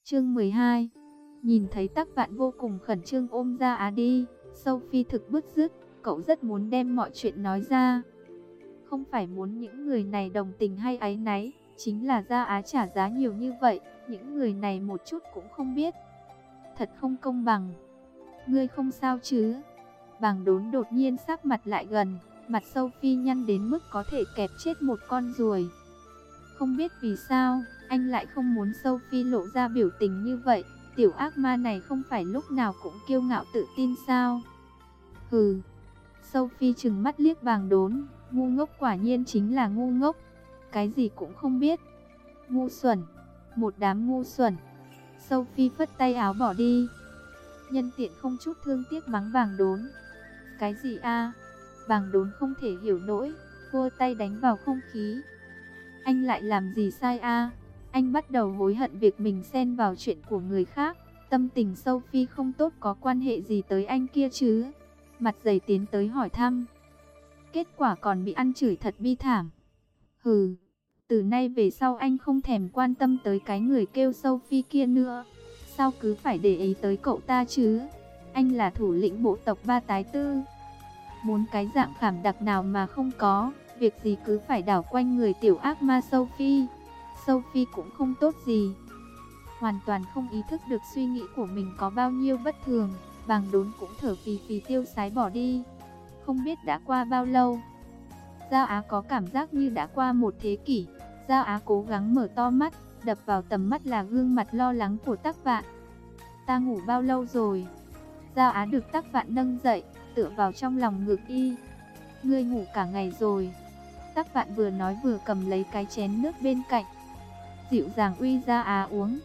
Chương 12. Nhìn thấy Tắc Vạn vô cùng khẩn trương ôm Gia Á đi, Sophie thực bứt rứt, cậu rất muốn đem mọi chuyện nói ra. Không phải muốn những người này đồng tình hay áy náy, chính là Gia Á trả giá nhiều như vậy, những người này một chút cũng không biết. Thật không công bằng. Ngươi không sao chứ? Bàng Đốn đột nhiên sát mặt lại gần, mặt Sophie nhăn đến mức có thể kẹp chết một con ruồi. Không biết vì sao, anh lại không muốn Sophie lộ ra biểu tình như vậy. Tiểu ác ma này không phải lúc nào cũng kiêu ngạo tự tin sao? Hừ. Sophie trừng mắt liếc Bàng Đốn, ngu ngốc quả nhiên chính là ngu ngốc. Cái gì cũng không biết. Ngu xuẩn. Một đám ngu xuẩn. Sophie phất tay áo bỏ đi. Nhân tiện không chút thương tiếc mắng Bàng Đốn. Cái gì a? Bàng Đốn không thể hiểu nổi, vua tay đánh vào không khí. Anh lại làm gì sai a? Anh bắt đầu hối hận việc mình xen vào chuyện của người khác. Tâm tình Sophie không tốt có quan hệ gì tới anh kia chứ? Mặt dày tiến tới hỏi thăm. Kết quả còn bị ăn chửi thật bi thảm. Hừ, từ nay về sau anh không thèm quan tâm tới cái người kêu Sophie kia nữa. Sao cứ phải để ý tới cậu ta chứ? Anh là thủ lĩnh bộ tộc Ba Tái Tư. Muốn cái dạng khảm đặc nào mà không có, việc gì cứ phải đảo quanh người tiểu ác ma Sophie. Sophie cũng không tốt gì. Hoàn toàn không ý thức được suy nghĩ của mình có bao nhiêu bất thường. Bàng Đốn cũng thở phì phì tiêu sái bỏ đi. Không biết đã qua bao lâu. Gia Á có cảm giác như đã qua một thế kỷ. Gia Á cố gắng mở to mắt, đập vào tầm mắt là gương mặt lo lắng của Tắc Vạn. Ta ngủ bao lâu rồi? Gia Á được Tắc Vạn nâng dậy, tựa vào trong lòng ngực y. Ngươi ngủ cả ngày rồi. Tắc Vạn vừa nói vừa cầm lấy cái chén nước bên cạnh, dịu dàng uy Gia Á uống.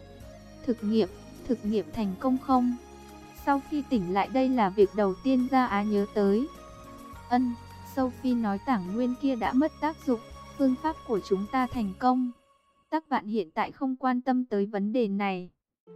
Thực nghiệm thành công không? Sau khi tỉnh lại đây là việc đầu tiên Gia Á nhớ tới. Sophie nói tảng nguyên kia đã mất tác dụng, phương pháp của chúng ta thành công. Tắc Vạn hiện tại không quan tâm tới vấn đề này.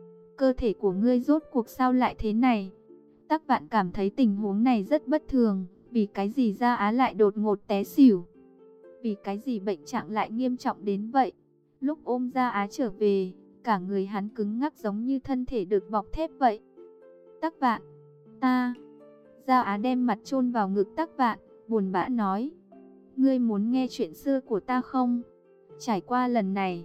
Cơ thể của ngươi rốt cuộc sao lại thế này? Tắc Vạn cảm thấy tình huống này rất bất thường. Vì cái gì Gia Á lại đột ngột té xỉu? Vì cái gì bệnh trạng lại nghiêm trọng đến vậy? Lúc ôm Gia Á trở về, cả người hắn cứng ngắc giống như thân thể được bọc thép vậy. Tắc Vạn, ta... Gia Á đem mặt chôn vào ngực Tắc Vạn, buồn bã nói. Ngươi muốn nghe chuyện xưa của ta không? Trải qua lần này,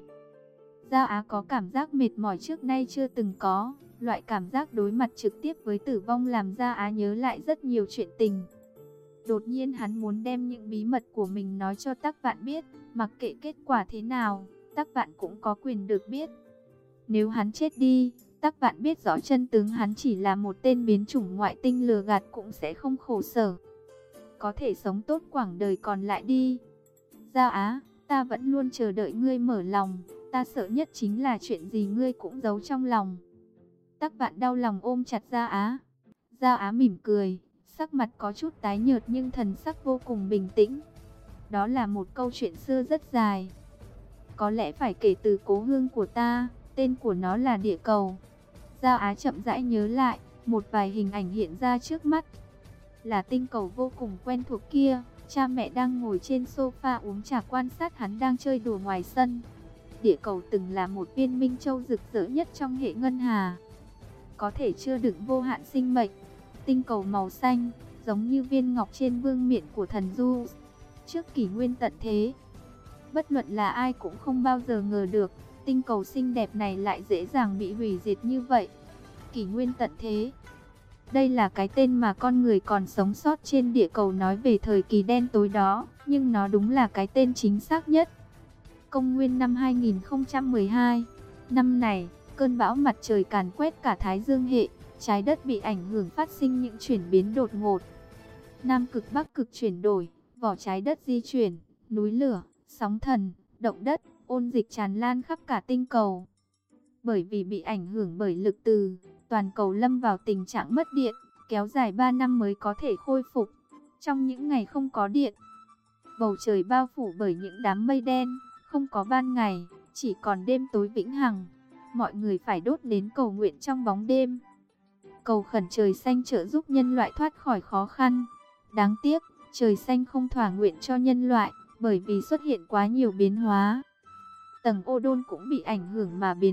Gia Á có cảm giác mệt mỏi trước nay chưa từng có. Loại cảm giác đối mặt trực tiếp với tử vong làm Gia Á nhớ lại rất nhiều chuyện tình. Đột nhiên hắn muốn đem những bí mật của mình nói cho Tắc Vạn biết. Mặc kệ kết quả thế nào, Tắc Vạn cũng có quyền được biết. Nếu hắn chết đi, Tắc Vạn biết rõ chân tướng hắn chỉ là một tên biến chủng ngoại tinh lừa gạt cũng sẽ không khổ sở. Có thể sống tốt quãng đời còn lại đi. Gia Á, ta vẫn luôn chờ đợi ngươi mở lòng. Ta sợ nhất chính là chuyện gì ngươi cũng giấu trong lòng. Tắc Vạn đau lòng ôm chặt Gia Á. Gia Á mỉm cười, sắc mặt có chút tái nhợt nhưng thần sắc vô cùng bình tĩnh. Đó là một câu chuyện xưa rất dài. Có lẽ phải kể từ cố hương của ta, tên của nó là Địa Cầu. Gia Á chậm rãi nhớ lại, một vài hình ảnh hiện ra trước mắt. Là tinh cầu vô cùng quen thuộc kia, cha mẹ đang ngồi trên sofa uống trà quan sát hắn đang chơi đùa ngoài sân. Địa Cầu từng là một viên minh châu rực rỡ nhất trong hệ ngân hà. Có thể chứa đựng vô hạn sinh mệnh. Tinh cầu màu xanh, giống như viên ngọc trên vương miện của thần Du. Trước kỷ nguyên tận thế, bất luận là ai cũng không bao giờ ngờ được, tinh cầu xinh đẹp này lại dễ dàng bị hủy diệt như vậy. Kỷ nguyên tận thế. Đây là cái tên mà con người còn sống sót trên địa cầu nói về thời kỳ đen tối đó, nhưng nó đúng là cái tên chính xác nhất. Công nguyên năm 2012, năm này, cơn bão mặt trời càn quét cả Thái Dương hệ, trái đất bị ảnh hưởng phát sinh những chuyển biến đột ngột. Nam cực Bắc cực chuyển đổi, vỏ trái đất di chuyển, núi lửa, sóng thần, động đất, ôn dịch tràn lan khắp cả tinh cầu. Bởi vì bị ảnh hưởng bởi lực từ, toàn cầu lâm vào tình trạng mất điện, kéo dài 3 năm mới có thể khôi phục. Trong những ngày không có điện, bầu trời bao phủ bởi những đám mây đen, không có ban ngày, chỉ còn đêm tối vĩnh hằng. Mọi người phải đốt nến cầu nguyện trong bóng đêm, cầu khẩn trời xanh trợ giúp nhân loại thoát khỏi khó khăn. Đáng tiếc, trời xanh không thỏa nguyện cho nhân loại, bởi vì xuất hiện quá nhiều biến hóa. Tầng ozone cũng bị ảnh hưởng mà biến mất,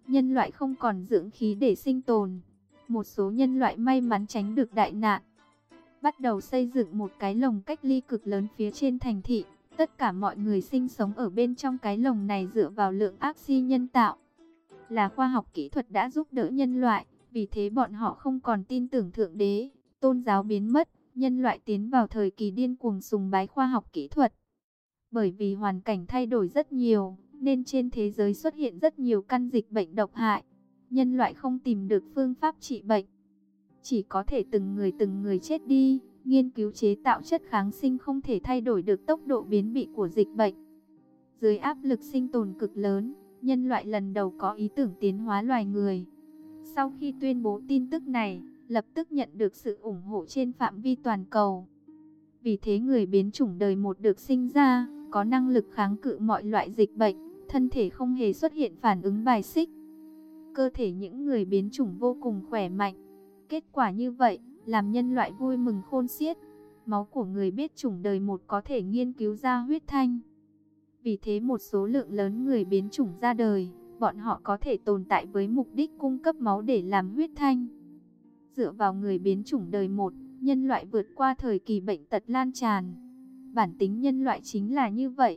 nhân loại không còn dưỡng khí để sinh tồn. Một số nhân loại may mắn tránh được đại nạn, bắt đầu xây dựng một cái lồng cách ly cực lớn phía trên thành thị. Tất cả mọi người sinh sống ở bên trong cái lồng này dựa vào lượng oxy nhân tạo. Là khoa học kỹ thuật đã giúp đỡ nhân loại, vì thế bọn họ không còn tin tưởng Thượng Đế, tôn giáo biến mất, nhân loại tiến vào thời kỳ điên cuồng sùng bái khoa học kỹ thuật. Bởi vì hoàn cảnh thay đổi rất nhiều, nên trên thế giới xuất hiện rất nhiều căn dịch bệnh độc hại. Nhân loại không tìm được phương pháp trị bệnh, chỉ có thể từng người chết đi. Nghiên cứu chế tạo chất kháng sinh không thể thay đổi được tốc độ biến bị của dịch bệnh. Dưới áp lực sinh tồn cực lớn, nhân loại lần đầu có ý tưởng tiến hóa loài người. Sau khi tuyên bố tin tức này, lập tức nhận được sự ủng hộ trên phạm vi toàn cầu. Vì thế người biến chủng đời 1 được sinh ra, có năng lực kháng cự mọi loại dịch bệnh, thân thể không hề xuất hiện phản ứng bài xích. Cơ thể những người biến chủng vô cùng khỏe mạnh. Kết quả như vậy, làm nhân loại vui mừng khôn xiết. Máu của người biết chủng đời 1 có thể nghiên cứu ra huyết thanh. Vì thế một số lượng lớn người biến chủng ra đời, bọn họ có thể tồn tại với mục đích cung cấp máu để làm huyết thanh. Dựa vào người biến chủng đời 1, nhân loại vượt qua thời kỳ bệnh tật lan tràn. Bản tính nhân loại chính là như vậy.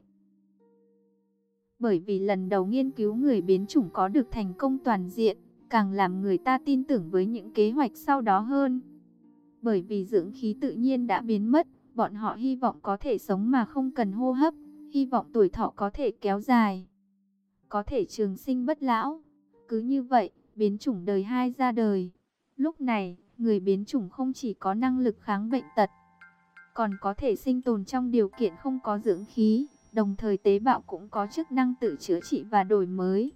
Bởi vì lần đầu nghiên cứu người biến chủng có được thành công toàn diện, càng làm người ta tin tưởng với những kế hoạch sau đó hơn. Bởi vì dưỡng khí tự nhiên đã biến mất, bọn họ hy vọng có thể sống mà không cần hô hấp, hy vọng tuổi thọ có thể kéo dài, có thể trường sinh bất lão. Cứ như vậy, biến chủng đời 2 ra đời. Lúc này, người biến chủng không chỉ có năng lực kháng bệnh tật, còn có thể sinh tồn trong điều kiện không có dưỡng khí, đồng thời tế bào cũng có chức năng tự chữa trị và đổi mới.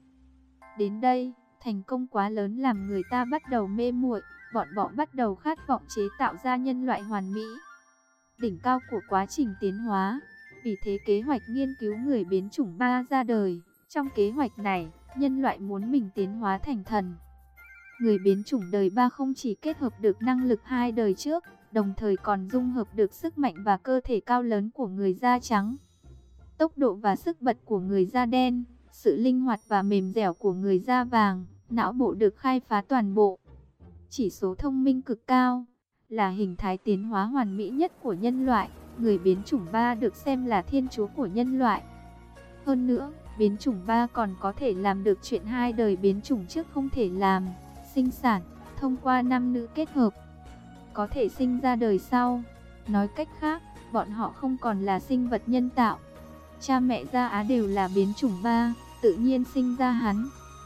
Đến đây, thành công quá lớn làm người ta bắt đầu mê muội, bọn họ bắt đầu khát vọng chế tạo ra nhân loại hoàn mỹ, đỉnh cao của quá trình tiến hóa. Vì thế kế hoạch nghiên cứu người biến chủng 3 ra đời. Trong kế hoạch này, nhân loại muốn mình tiến hóa thành thần. Người biến chủng đời 3 không chỉ kết hợp được năng lực 2 đời trước, đồng thời còn dung hợp được sức mạnh và cơ thể cao lớn của người da trắng, tốc độ và sức bật của người da đen, sự linh hoạt và mềm dẻo của người da vàng, não bộ được khai phá toàn bộ. Chỉ số thông minh cực cao, là hình thái tiến hóa hoàn mỹ nhất của nhân loại. Người biến chủng 3 được xem là thiên chúa của nhân loại. Hơn nữa, biến chủng 3 còn có thể làm được chuyện 2 đời biến chủng trước không thể làm, sinh sản, thông qua nam nữ kết hợp, có thể sinh ra đời sau. Nói cách khác, bọn họ không còn là sinh vật nhân tạo. Cha mẹ Da Á đều là biến chủng 3, tự nhiên sinh ra hắn.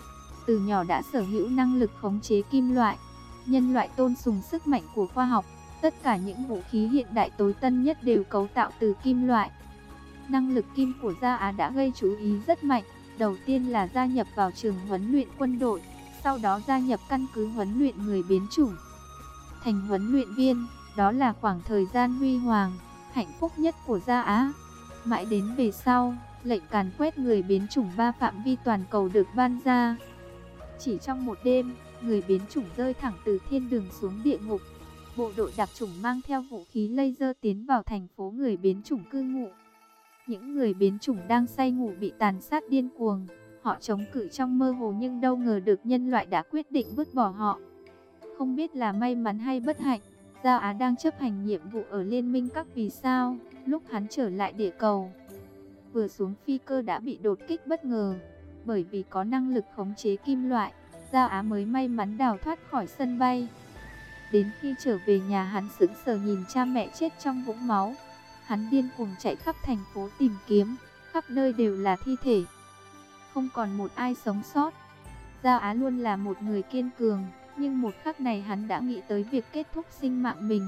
Từ nhỏ đã sở hữu năng lực khống chế kim loại. Nhân loại tôn sùng sức mạnh của khoa học. Tất cả những vũ khí hiện đại tối tân nhất đều cấu tạo từ kim loại. Năng lực kim của Da Á đã gây chú ý rất mạnh. Đầu tiên là gia nhập vào trường huấn luyện quân đội, sau đó gia nhập căn cứ huấn luyện người biến chủng, thành huấn luyện viên. Đó là khoảng thời gian huy hoàng, hạnh phúc nhất của Da Á. Mãi đến về sau, lệnh càn quét người biến chủng 3 phạm vi toàn cầu được ban ra. Chỉ trong một đêm, người biến chủng rơi thẳng từ thiên đường xuống địa ngục. Bộ đội đặc chủng mang theo vũ khí laser tiến vào thành phố người biến chủng cư ngụ. Những người biến chủng đang say ngủ bị tàn sát điên cuồng. Họ chống cự trong mơ hồ nhưng đâu ngờ được nhân loại đã quyết định vứt bỏ họ. Không biết là may mắn hay bất hạnh, Da Á đang chấp hành nhiệm vụ ở Liên minh các vì sao. Lúc hắn trở lại địa cầu, vừa xuống phi cơ đã bị đột kích bất ngờ. Bởi vì có năng lực khống chế kim loại, Da Á mới may mắn đào thoát khỏi sân bay. Đến khi trở về nhà, hắn sững sờ nhìn cha mẹ chết trong vũng máu. Hắn điên cuồng chạy khắp thành phố tìm kiếm, khắp nơi đều là thi thể, không còn một ai sống sót. Da Á luôn là một người kiên cường, nhưng một khắc này hắn đã nghĩ tới việc kết thúc sinh mạng mình.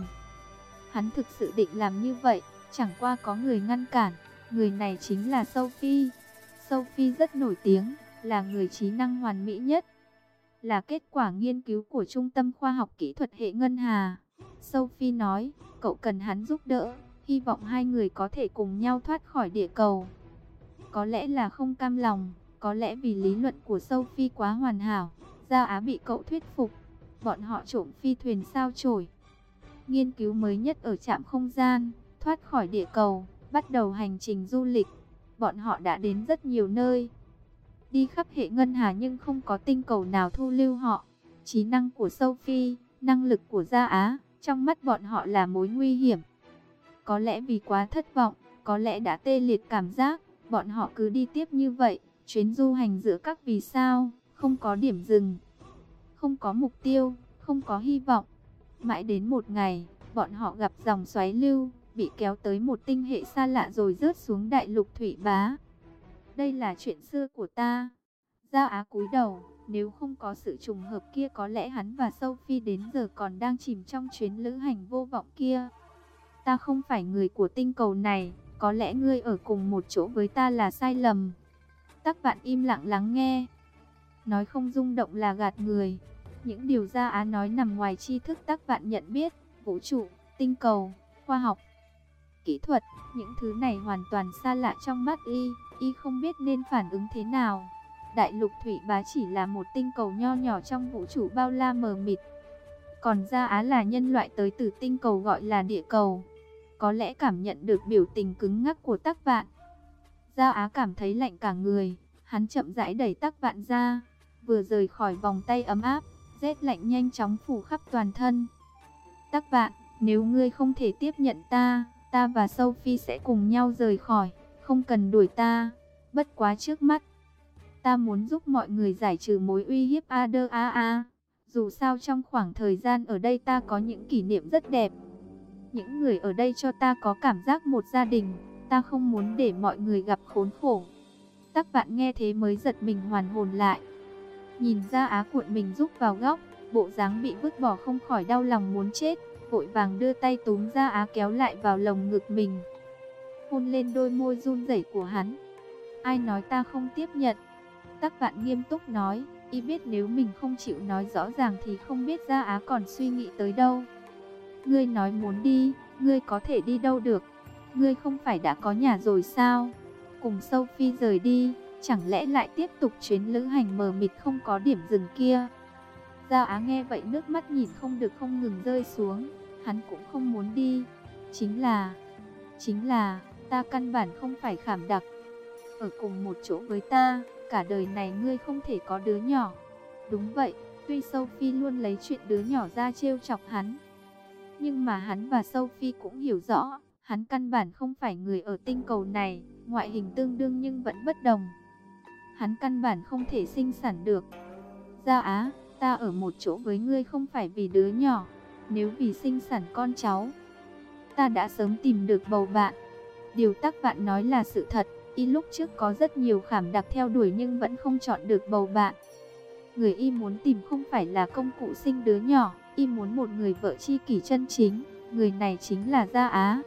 Hắn thực sự định làm như vậy, chẳng qua có người ngăn cản. Người này chính là Sophie. Sophie rất nổi tiếng, là người trí năng hoàn mỹ nhất, là kết quả nghiên cứu của Trung tâm Khoa học Kỹ thuật hệ ngân hà. Sophie nói, cậu cần hắn giúp đỡ, hy vọng hai người có thể cùng nhau thoát khỏi địa cầu. Có lẽ là không cam lòng, có lẽ vì lý luận của Sophie quá hoàn hảo, Da Á bị cậu thuyết phục. Bọn họ trộm phi thuyền sao chổi, nghiên cứu mới nhất ở trạm không gian, thoát khỏi địa cầu, bắt đầu hành trình du lịch. Bọn họ đã đến rất nhiều nơi, đi khắp hệ ngân hà nhưng không có tinh cầu nào thu lưu họ. Trí năng của Sophie, năng lực của Gia Á, trong mắt bọn họ là mối nguy hiểm. Có lẽ vì quá thất vọng, có lẽ đã tê liệt cảm giác, bọn họ cứ đi tiếp như vậy, chuyến du hành giữa các vì sao, không có điểm dừng, không có mục tiêu, không có hy vọng. Mãi đến một ngày, bọn họ gặp dòng xoáy lưu, bị kéo tới một tinh hệ xa lạ rồi rớt xuống đại lục Thủy Bá. Đây là chuyện xưa của ta. Gia Á cúi đầu, nếu không có sự trùng hợp kia có lẽ hắn và Sophie đến giờ còn đang chìm trong chuyến lữ hành vô vọng kia. Ta không phải người của tinh cầu này, có lẽ ngươi ở cùng một chỗ với ta là sai lầm. Tắc Vạn im lặng lắng nghe. Nói không rung động là gạt người. Những điều Gia Á nói nằm ngoài tri thức Tắc Vạn nhận biết, vũ trụ, tinh cầu, khoa học, kỹ thuật, những thứ này hoàn toàn xa lạ trong mắt y không biết nên phản ứng thế nào. Đại lục Thủy Bá chỉ là một tinh cầu nho nhỏ trong vũ trụ bao la mờ mịt. Còn Gia Á là nhân loại tới từ tinh cầu gọi là địa cầu. Có lẽ cảm nhận được biểu tình cứng ngắc của Tắc Vạn, Gia Á cảm thấy lạnh cả người. Hắn chậm rãi đẩy Tắc Vạn ra. Vừa rời khỏi vòng tay ấm áp, rét lạnh nhanh chóng phủ khắp toàn thân. Tắc Vạn, nếu ngươi không thể tiếp nhận ta và Sophie sẽ cùng nhau rời khỏi, không cần đuổi ta. Bất quá trước mắt, ta muốn giúp mọi người giải trừ mối uy hiếp ADAA. Dù sao trong khoảng thời gian ở đây ta có những kỷ niệm rất đẹp. Những người ở đây cho ta có cảm giác một gia đình. Ta không muốn để mọi người gặp khốn khổ. Tắc Vạn nghe thế mới giật mình hoàn hồn lại. Nhìn Gia Á cuộn mình rúc vào góc, bộ dáng bị vứt bỏ không khỏi đau lòng muốn chết. Vội vàng đưa tay túm Gia Á kéo lại vào lồng ngực mình, hôn lên đôi môi run rẩy của hắn. Ai nói ta không tiếp nhận? Tắc Vạn nghiêm túc nói, y biết nếu mình không chịu nói rõ ràng thì không biết Gia Á còn suy nghĩ tới đâu. Ngươi nói muốn đi, ngươi có thể đi đâu được? Ngươi không phải đã có nhà rồi sao? Cùng Sophie rời đi, chẳng lẽ lại tiếp tục chuyến lữ hành mờ mịt không có điểm dừng kia? Gia Á nghe vậy nước mắt nhìn không được không ngừng rơi xuống. Hắn cũng không muốn đi. Chính là, ta căn bản không phải khảm đặc. Ở cùng một chỗ với ta, cả đời này ngươi không thể có đứa nhỏ. Đúng vậy, tuy Sophie luôn lấy chuyện đứa nhỏ ra trêu chọc hắn, nhưng mà hắn và Sophie cũng hiểu rõ, hắn căn bản không phải người ở tinh cầu này, ngoại hình tương đương nhưng vẫn bất đồng. Hắn căn bản không thể sinh sản được. Gia Á, ta ở một chỗ với ngươi không phải vì đứa nhỏ, nếu vì sinh sản con cháu, ta đã sớm tìm được bầu bạn. Điều Tắc Vạn nói là sự thật, y lúc trước có rất nhiều khảm đặc theo đuổi nhưng vẫn không chọn được bầu bạn. Người y muốn tìm không phải là công cụ sinh đứa nhỏ, y muốn một người vợ tri kỷ chân chính, người này chính là Gia Á.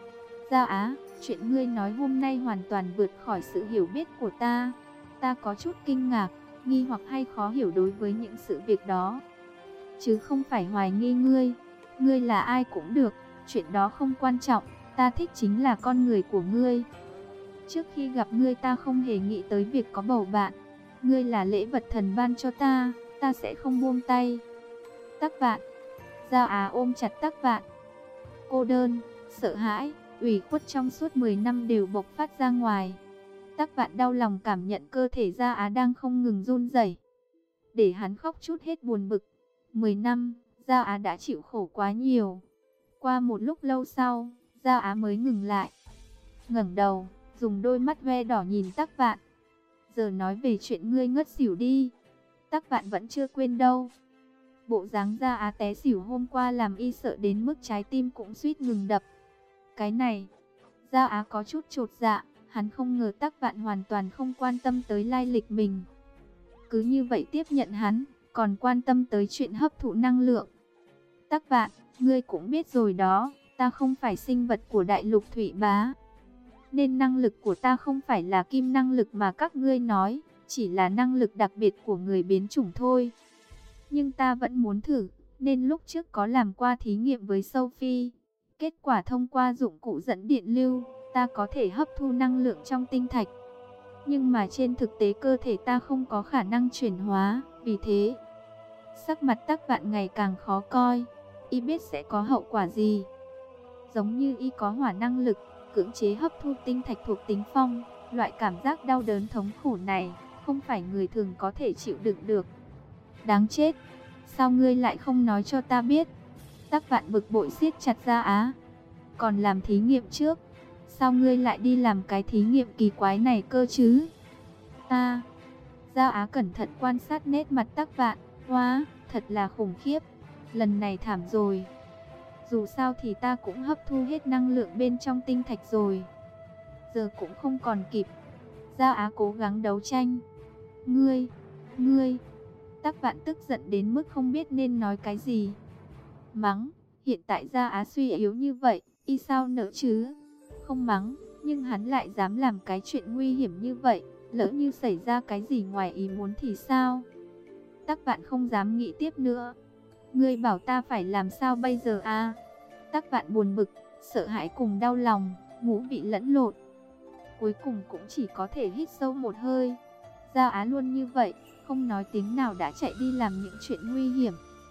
Gia Á, chuyện ngươi nói hôm nay hoàn toàn vượt khỏi sự hiểu biết của ta. Ta có chút kinh ngạc, nghi hoặc hay khó hiểu đối với những sự việc đó, chứ không phải hoài nghi ngươi. Ngươi là ai cũng được, chuyện đó không quan trọng, ta thích chính là con người của ngươi. Trước khi gặp ngươi ta không hề nghĩ tới việc có bầu bạn. Ngươi là lễ vật thần ban cho ta sẽ không buông tay. Tắc Vạn. Gia Á ôm chặt Tắc Vạn. Cô đơn, sợ hãi, ủy khuất trong suốt 10 năm đều bộc phát ra ngoài. Tắc Vạn đau lòng cảm nhận cơ thể Gia Á đang không ngừng run rẩy, để hắn khóc chút hết buồn bực. 10 năm, Gia Á đã chịu khổ quá nhiều. Qua một lúc lâu sau, Gia Á mới ngừng lại, ngẩng đầu, dùng đôi mắt ve đỏ nhìn Tắc Vạn. Giờ nói về chuyện ngươi ngất xỉu đi. Tắc Vạn vẫn chưa quên đâu. Bộ dáng Gia Á té xỉu hôm qua làm y sợ đến mức trái tim cũng suýt ngừng đập. Cái này, Gia Á có chút chột dạ, hắn không ngờ Tắc Vạn hoàn toàn không quan tâm tới lai lịch mình. Cứ như vậy tiếp nhận hắn, còn quan tâm tới chuyện hấp thụ năng lượng. Tắc Vạn, ngươi cũng biết rồi đó, ta không phải sinh vật của đại lục Thủy Bá, nên năng lực của ta không phải là kim năng lực mà các ngươi nói, chỉ là năng lực đặc biệt của người biến chủng thôi. Nhưng ta vẫn muốn thử, nên lúc trước có làm qua thí nghiệm với Sophie. Kết quả thông qua dụng cụ dẫn điện lưu, ta có thể hấp thu năng lượng trong tinh thạch. Nhưng mà trên thực tế cơ thể ta không có khả năng chuyển hóa, vì thế sắc mặt Tắc Vạn ngày càng khó coi. Y biết sẽ có hậu quả gì. Giống như y có hỏa năng lực, cưỡng chế hấp thu tinh thạch thuộc tính phong, loại cảm giác đau đớn thống khổ này, không phải người thường có thể chịu đựng được. Đáng chết, sao ngươi lại không nói cho ta biết? Tắc Vạn bực bội siết chặt Gia Á. Còn làm thí nghiệm trước, sao ngươi lại đi làm cái thí nghiệm kỳ quái này cơ chứ? Gia Á cẩn thận quan sát nét mặt Tắc Vạn, hóa, thật là khủng khiếp, lần này thảm rồi. Dù sao thì ta cũng hấp thu hết năng lượng bên trong tinh thạch rồi. Giờ cũng không còn kịp. Gia Á cố gắng đấu tranh. Ngươi. Tắc Vạn tức giận đến mức không biết nên nói cái gì. Mắng, hiện tại Gia Á suy yếu như vậy, y sao nỡ chứ? Không mắng, nhưng hắn lại dám làm cái chuyện nguy hiểm như vậy. Lỡ như xảy ra cái gì ngoài ý muốn thì sao? Tắc Vạn không dám nghĩ tiếp nữa. Ngươi bảo ta phải làm sao bây giờ à? Tắc Vạn buồn bực, sợ hãi cùng đau lòng, ngũ vị lẫn lộn. Cuối cùng cũng chỉ có thể hít sâu một hơi. Gia Á luôn như vậy, không nói tiếng nào đã chạy đi làm những chuyện nguy hiểm.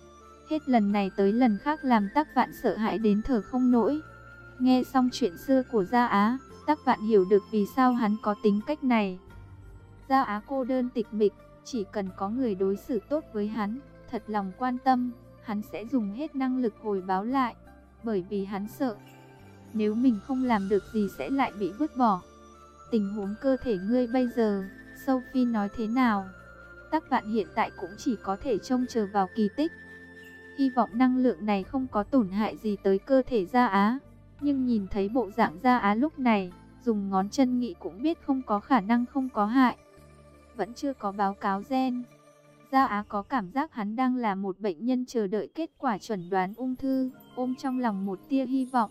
Hết lần này tới lần khác làm Tắc Vạn sợ hãi đến thở không nổi. Nghe xong chuyện xưa của Gia Á, Tắc Vạn hiểu được vì sao hắn có tính cách này. Gia Á cô đơn tịch mịch, chỉ cần có người đối xử tốt với hắn, thật lòng quan tâm, hắn sẽ dùng hết năng lực hồi báo lại. Bởi vì hắn sợ, nếu mình không làm được gì sẽ lại bị vứt bỏ. Tình huống cơ thể ngươi bây giờ, Sophie nói thế nào? Tắc Vạn hiện tại cũng chỉ có thể trông chờ vào kỳ tích. Hy vọng năng lượng này không có tổn hại gì tới cơ thể Gia Á. Nhưng nhìn thấy bộ dạng Gia Á lúc này, dùng ngón chân nghĩ cũng biết không có khả năng không có hại. Vẫn chưa có báo cáo gen. Gia Á có cảm giác hắn đang là một bệnh nhân chờ đợi kết quả chẩn đoán ung thư, ôm trong lòng một tia hy vọng.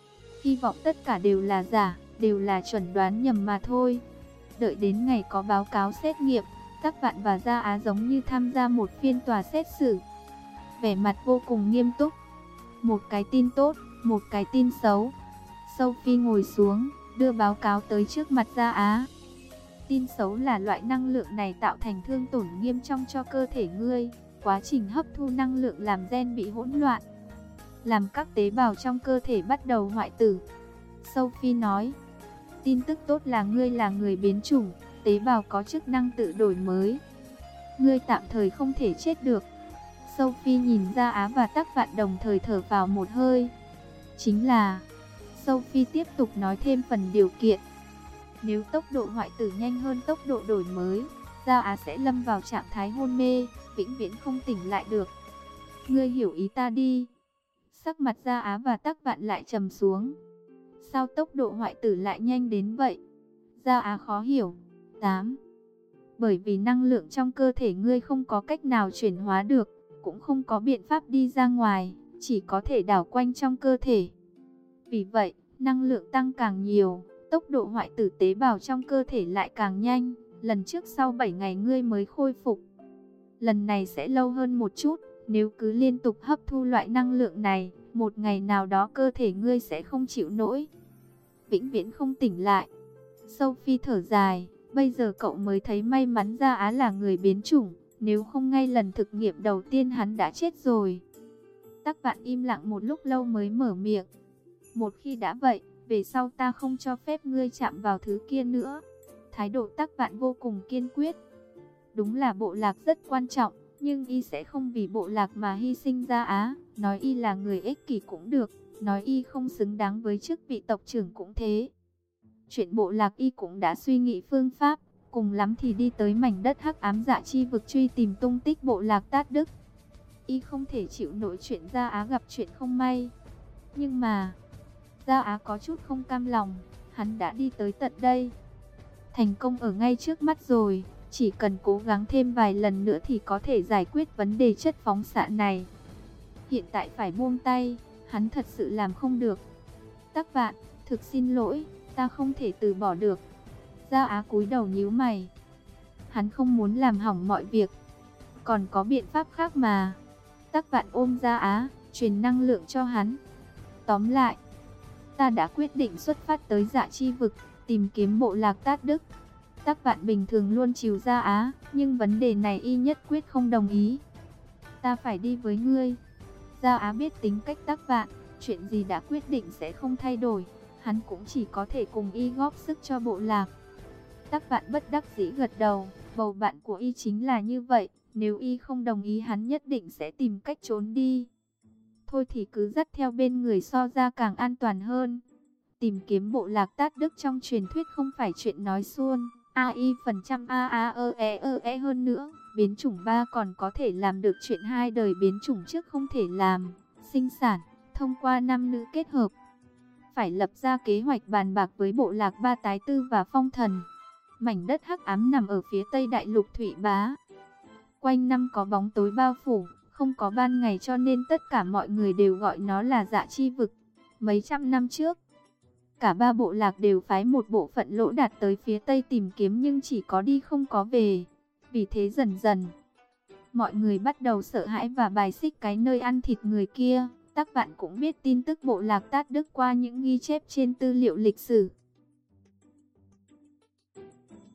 Hy vọng tất cả đều là giả, đều là chẩn đoán nhầm mà thôi. Đợi đến ngày có báo cáo xét nghiệm, Tắc Vạn và Gia Á giống như tham gia một phiên tòa xét xử. Vẻ mặt vô cùng nghiêm túc. Một cái tin tốt, một cái tin xấu. Sophie ngồi xuống, đưa báo cáo tới trước mặt Gia Á. Tin xấu là loại năng lượng này tạo thành thương tổn nghiêm trọng cho cơ thể ngươi. Quá trình hấp thu năng lượng làm gen bị hỗn loạn, làm các tế bào trong cơ thể bắt đầu hoại tử. Sophie nói, tin tức tốt là ngươi là người biến chủng, tế bào có chức năng tự đổi mới. Ngươi tạm thời không thể chết được. Sophie nhìn Gia Á và Tắc Vạn đồng thời thở vào một hơi. Chính là, Sophie tiếp tục nói thêm phần điều kiện. Nếu tốc độ hoại tử nhanh hơn tốc độ đổi mới, Gia Á sẽ lâm vào trạng thái hôn mê, vĩnh viễn không tỉnh lại được. Ngươi hiểu ý ta đi. Sắc mặt Gia Á và Tắc Vạn lại trầm xuống. Sao tốc độ hoại tử lại nhanh đến vậy? Gia Á khó hiểu. 8. Bởi vì năng lượng trong cơ thể ngươi không có cách nào chuyển hóa được, cũng không có biện pháp đi ra ngoài, chỉ có thể đảo quanh trong cơ thể. Vì vậy, năng lượng tăng càng nhiều, tốc độ hoại tử tế bào trong cơ thể lại càng nhanh. Lần trước sau 7 ngày ngươi mới khôi phục. Lần này sẽ lâu hơn một chút. Nếu cứ liên tục hấp thu loại năng lượng này, một ngày nào đó cơ thể ngươi sẽ không chịu nổi, vĩnh viễn không tỉnh lại. Sophie thở dài, bây giờ cậu mới thấy may mắn Gia Á là người biến chủng, nếu không ngay lần thực nghiệm đầu tiên hắn đã chết rồi. Tắc Vạn im lặng một lúc lâu mới mở miệng. Một khi đã vậy, về sau ta không cho phép ngươi chạm vào thứ kia nữa. Thái độ Tắc Vạn vô cùng kiên quyết. Đúng là bộ lạc rất quan trọng, nhưng y sẽ không vì bộ lạc mà hy sinh Gia Á. Nói y là người ích kỷ cũng được, nói y không xứng đáng với chức vị tộc trưởng cũng thế. Chuyện bộ lạc y cũng đã suy nghĩ phương pháp, cùng lắm thì đi tới mảnh đất hắc ám Dạ Chi vực truy tìm tung tích bộ lạc Tát Đức. Y không thể chịu nổi chuyện Gia Á gặp chuyện không may. Nhưng mà, Gia Á có chút không cam lòng, hắn đã đi tới tận đây. Thành công ở ngay trước mắt rồi, chỉ cần cố gắng thêm vài lần nữa thì có thể giải quyết vấn đề chất phóng xạ này. Hiện tại phải buông tay, hắn thật sự làm không được. Tắc Vạn, thực xin lỗi, ta không thể từ bỏ được. Gia Á cúi đầu nhíu mày. Hắn không muốn làm hỏng mọi việc. Còn có biện pháp khác mà. Tắc Vạn ôm Gia Á, truyền năng lượng cho hắn. Tóm lại, ta đã quyết định xuất phát tới Dạ Chi vực, tìm kiếm bộ lạc Tát Đức. Tắc Vạn bình thường luôn chiều Gia Á, nhưng vấn đề này y nhất quyết không đồng ý. Ta phải đi với ngươi. Gia Á biết tính cách Tắc Vạn, chuyện gì đã quyết định sẽ không thay đổi. Hắn cũng chỉ có thể cùng y góp sức cho bộ lạc. Tắc Vạn bất đắc dĩ gật đầu, Bầu bạn của y chính là như vậy, nếu y không đồng ý hắn nhất định sẽ tìm cách trốn đi. Thôi thì cứ dắt theo bên người so ra càng an toàn hơn. Tìm kiếm bộ lạc Tát Đức trong truyền thuyết không phải chuyện nói suông. AI phần trăm AAEE hơn nữa, biến chủng 3 còn có thể làm được chuyện hai đời biến chủng trước không thể làm. Sinh sản, thông qua nam nữ kết hợp. Phải lập ra kế hoạch bàn bạc với bộ lạc Ba Tái Tư và Phong Thần. Mảnh đất hắc ám nằm ở phía tây đại lục Thụy Bá. Quanh năm có bóng tối bao phủ, không có ban ngày cho nên tất cả mọi người đều gọi nó là Dạ Chi Vực. Mấy trăm năm trước, cả ba bộ lạc đều phái một bộ phận Lỗ Đạt tới phía tây tìm kiếm nhưng chỉ có đi không có về. Vì thế dần dần, mọi người bắt đầu sợ hãi và bài xích cái nơi ăn thịt người kia. Tắc Vạn cũng biết tin tức bộ lạc Tát Đức qua những ghi chép trên tư liệu lịch sử.